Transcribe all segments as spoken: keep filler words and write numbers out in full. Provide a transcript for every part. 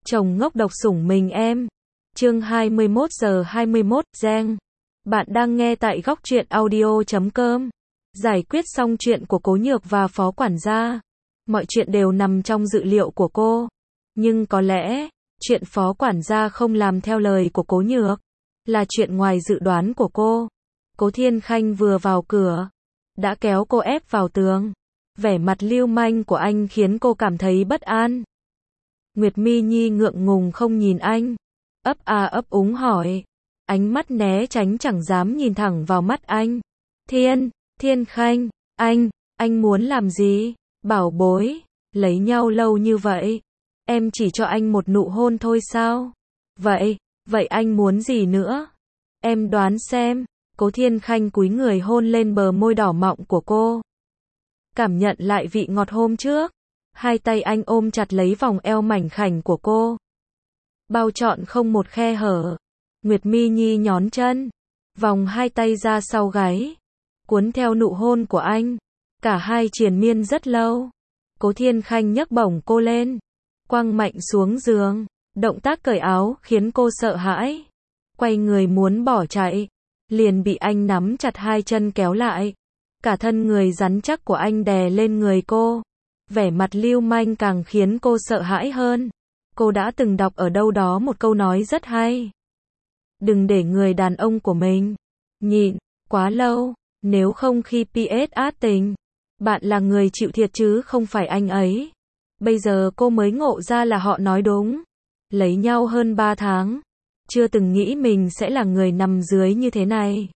Chồng ngốc độc sủng mình em. Chương hai mươi mốt giờ hai mươi mốt, Giang. Bạn đang nghe tại góc truyện audio chấm com. Giải quyết xong chuyện của Cố Nhược và Phó Quản gia. Mọi chuyện đều nằm trong dự liệu của cô. Nhưng có lẽ, chuyện Phó Quản gia không làm theo lời của Cố Nhược, là chuyện ngoài dự đoán của cô. Cố Thiên Khanh vừa vào cửa, đã kéo cô ép vào tường. Vẻ mặt lưu manh của anh khiến cô cảm thấy bất an. Nguyệt Mi Nhi ngượng ngùng không nhìn anh, ấp a ấp úng hỏi, ánh mắt né tránh chẳng dám nhìn thẳng vào mắt anh. Thiên, Thiên Khanh, anh, anh muốn làm gì? Bảo bối, lấy nhau lâu như vậy, em chỉ cho anh một nụ hôn thôi sao? Vậy, vậy anh muốn gì nữa? Em đoán xem. Cố Thiên Khanh cúi người hôn lên bờ môi đỏ mọng của cô. Cảm nhận lại vị ngọt hôm trước. Hai tay anh ôm chặt lấy vòng eo mảnh khảnh của cô. Bao trọn không một khe hở. Nguyệt Mi Nhi nhón chân, vòng hai tay ra sau gáy, cuốn theo nụ hôn của anh. Cả hai triền miên rất lâu. Cố Thiên Khanh nhấc bổng cô lên, quăng mạnh xuống giường. Động tác cởi áo khiến cô sợ hãi. Quay người muốn bỏ chạy, liền bị anh nắm chặt hai chân kéo lại. Cả thân người rắn chắc của anh đè lên người cô. Vẻ mặt lưu manh càng khiến cô sợ hãi hơn. Cô đã từng đọc ở đâu đó một câu nói rất hay. Đừng để người đàn ông của mình nhịn quá lâu, nếu không khi pê ét át tình, bạn là người chịu thiệt chứ không phải anh ấy. Bây giờ cô mới ngộ ra là họ nói đúng. Lấy nhau hơn ba tháng, chưa từng nghĩ mình sẽ là người nằm dưới như thế này.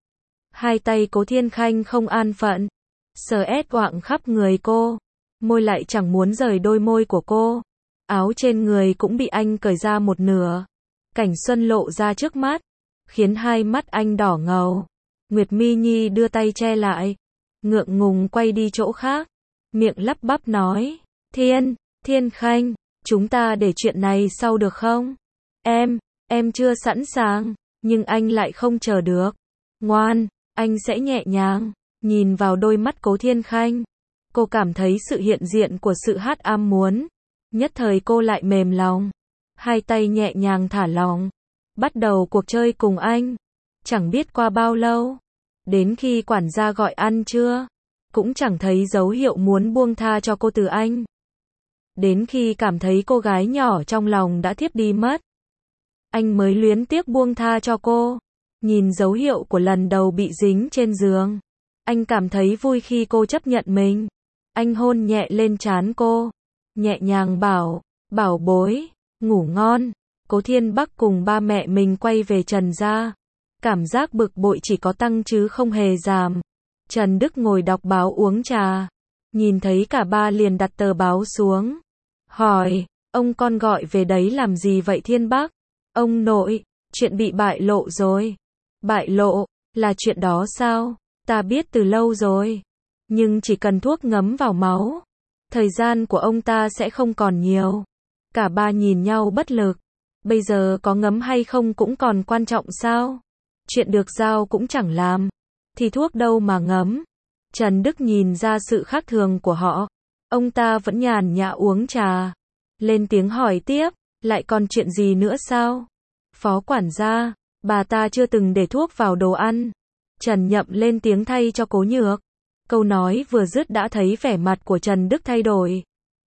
Hai tay Cố Thiên Khanh không an phận, sờ ét oạng khắp người cô. Môi lại chẳng muốn rời đôi môi của cô. Áo trên người cũng bị anh cởi ra một nửa. Cảnh xuân lộ ra trước mắt, khiến hai mắt anh đỏ ngầu. Nguyệt Mi Nhi đưa tay che lại, ngượng ngùng quay đi chỗ khác, miệng lắp bắp nói, Thiên, Thiên Khanh, chúng ta để chuyện này sau được không? Em, em chưa sẵn sàng, nhưng anh lại không chờ được. Ngoan, anh sẽ nhẹ nhàng. Nhìn vào đôi mắt Cố Thiên Khanh, cô cảm thấy sự hiện diện của sự hát am muốn. Nhất thời cô lại mềm lòng. Hai tay nhẹ nhàng thả lỏng, bắt đầu cuộc chơi cùng anh. Chẳng biết qua bao lâu, đến khi quản gia gọi ăn trưa, cũng chẳng thấy dấu hiệu muốn buông tha cho cô từ anh. Đến khi cảm thấy cô gái nhỏ trong lòng đã thiếp đi mất, anh mới luyến tiếc buông tha cho cô. Nhìn dấu hiệu của lần đầu bị dính trên giường, anh cảm thấy vui khi cô chấp nhận mình. Anh hôn nhẹ lên trán cô, nhẹ nhàng bảo, bảo bối, ngủ ngon. Cố Thiên Bắc cùng ba mẹ mình quay về Trần gia. Cảm giác bực bội chỉ có tăng chứ không hề giảm. Trần Đức ngồi đọc báo uống trà, nhìn thấy cả ba liền đặt tờ báo xuống, hỏi, ông con gọi về đấy làm gì vậy Thiên Bắc? Ông nội, chuyện bị bại lộ rồi. Bại lộ, là chuyện đó sao? Ta biết từ lâu rồi. Nhưng chỉ cần thuốc ngấm vào máu, thời gian của ông ta sẽ không còn nhiều. Cả ba nhìn nhau bất lực. Bây giờ có ngấm hay không cũng còn quan trọng sao? Chuyện được giao cũng chẳng làm, thì thuốc đâu mà ngấm. Trần Đức nhìn ra sự khác thường của họ. Ông ta vẫn nhàn nhã uống trà. Lên tiếng hỏi tiếp, lại còn chuyện gì nữa sao? Phó quản gia, bà ta chưa từng để thuốc vào đồ ăn. Trần Nhậm lên tiếng thay cho Cố Nhược. Câu nói vừa dứt đã thấy vẻ mặt của Trần Đức thay đổi.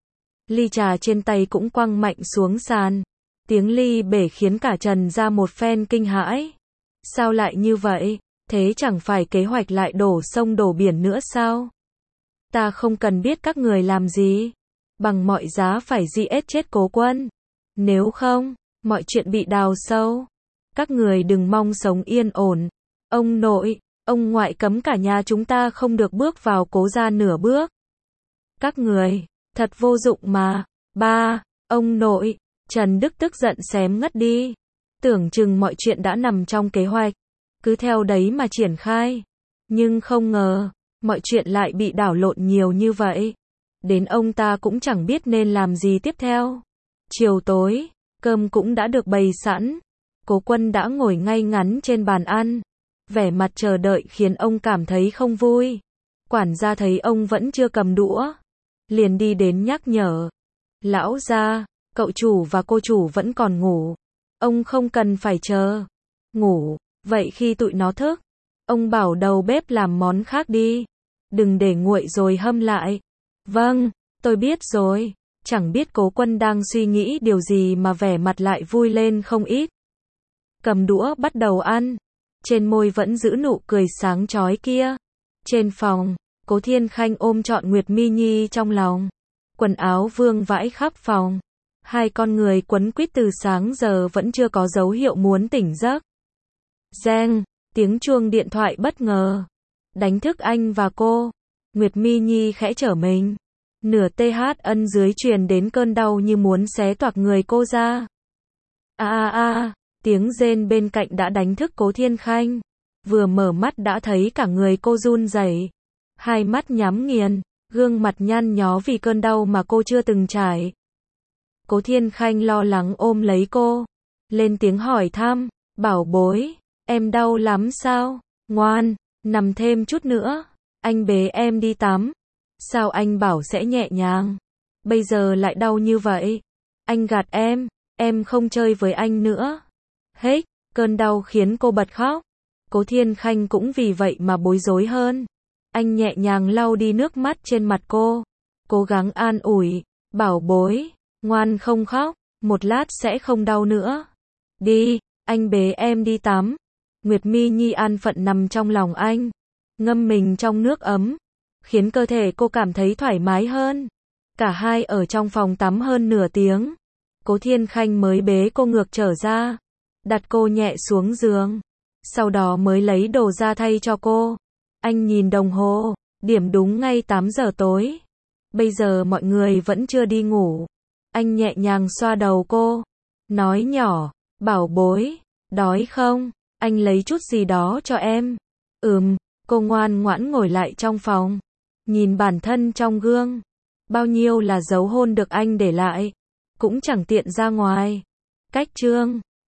Ly trà trên tay cũng quăng mạnh xuống sàn. Tiếng ly bể khiến cả Trần ra một phen kinh hãi. Sao lại như vậy? Thế chẳng phải kế hoạch lại đổ sông đổ biển nữa sao? Ta không cần biết các người làm gì. Bằng mọi giá phải giết chết Cố Quân. Nếu không, mọi chuyện bị đào sâu. Các người đừng mong sống yên ổn. Ông nội, ông ngoại cấm cả nhà chúng ta không được bước vào Cố gia nửa bước. Các người, thật vô dụng mà. Ba, ông nội. Trần Đức tức giận xém ngất đi. Tưởng chừng mọi chuyện đã nằm trong kế hoạch, cứ theo đấy mà triển khai. Nhưng không ngờ, mọi chuyện lại bị đảo lộn nhiều như vậy. Đến ông ta cũng chẳng biết nên làm gì tiếp theo. Chiều tối, cơm cũng đã được bày sẵn. Cố Quân đã ngồi ngay ngắn trên bàn ăn. Vẻ mặt chờ đợi khiến ông cảm thấy không vui. Quản gia thấy ông vẫn chưa cầm đũa, liền đi đến nhắc nhở. Lão gia, Cậu chủ và cô chủ vẫn còn ngủ. Ông không cần phải chờ. Ngủ, vậy khi tụi nó thức, ông bảo đầu bếp làm món khác đi. Đừng để nguội rồi hâm lại. Vâng, tôi biết rồi. Chẳng biết Cố Quân đang suy nghĩ điều gì mà vẻ mặt lại vui lên không ít. Cầm đũa bắt đầu ăn. Trên môi vẫn giữ nụ cười sáng chói kia. Trên phòng, Cố Thiên Khanh ôm trọn Nguyệt Mi Nhi trong lòng. Quần áo vương vãi khắp phòng. Hai con người quấn quýt từ sáng giờ vẫn chưa có dấu hiệu muốn tỉnh giấc. Reng, tiếng chuông điện thoại bất ngờ. Đánh thức anh và cô. Nguyệt Mi Nhi khẽ trở mình. Nửa tê hát ân dưới truyền đến cơn đau như muốn xé toạc người cô ra. A a a, tiếng rên bên cạnh đã đánh thức Cố Thiên Khanh. Vừa mở mắt đã thấy cả người cô run rẩy. Hai mắt nhắm nghiền, gương mặt nhăn nhó vì cơn đau mà cô chưa từng trải. Cố Thiên Khanh lo lắng ôm lấy cô, lên tiếng hỏi thăm, bảo bối, em đau lắm sao? Ngoan, nằm thêm chút nữa, anh bế em đi tắm. Sao anh bảo sẽ nhẹ nhàng, bây giờ lại đau như vậy? Anh gạt em, em không chơi với anh nữa. Hết, cơn đau khiến cô bật khóc. Cố Thiên Khanh cũng vì vậy mà bối rối hơn. Anh nhẹ nhàng lau đi nước mắt trên mặt cô, cố gắng an ủi, bảo bối, ngoan không khóc, một lát sẽ không đau nữa. Đi, anh bế em đi tắm. Nguyệt Mi Nhi an phận nằm trong lòng anh, ngâm mình trong nước ấm, khiến cơ thể cô cảm thấy thoải mái hơn. Cả hai ở trong phòng tắm hơn nửa tiếng. Cố Thiên Khanh mới bế cô ngược trở ra, đặt cô nhẹ xuống giường, sau đó mới lấy đồ ra thay cho cô. Anh nhìn đồng hồ, điểm đúng ngay tám giờ tối. Bây giờ mọi người vẫn chưa đi ngủ. Anh nhẹ nhàng xoa đầu cô, nói nhỏ, bảo bối, đói không? Anh lấy chút gì đó cho em. Ừm, cô ngoan ngoãn ngồi lại trong phòng, nhìn bản thân trong gương. Bao nhiêu là dấu hôn được anh để lại, cũng chẳng tiện ra ngoài. Cách chương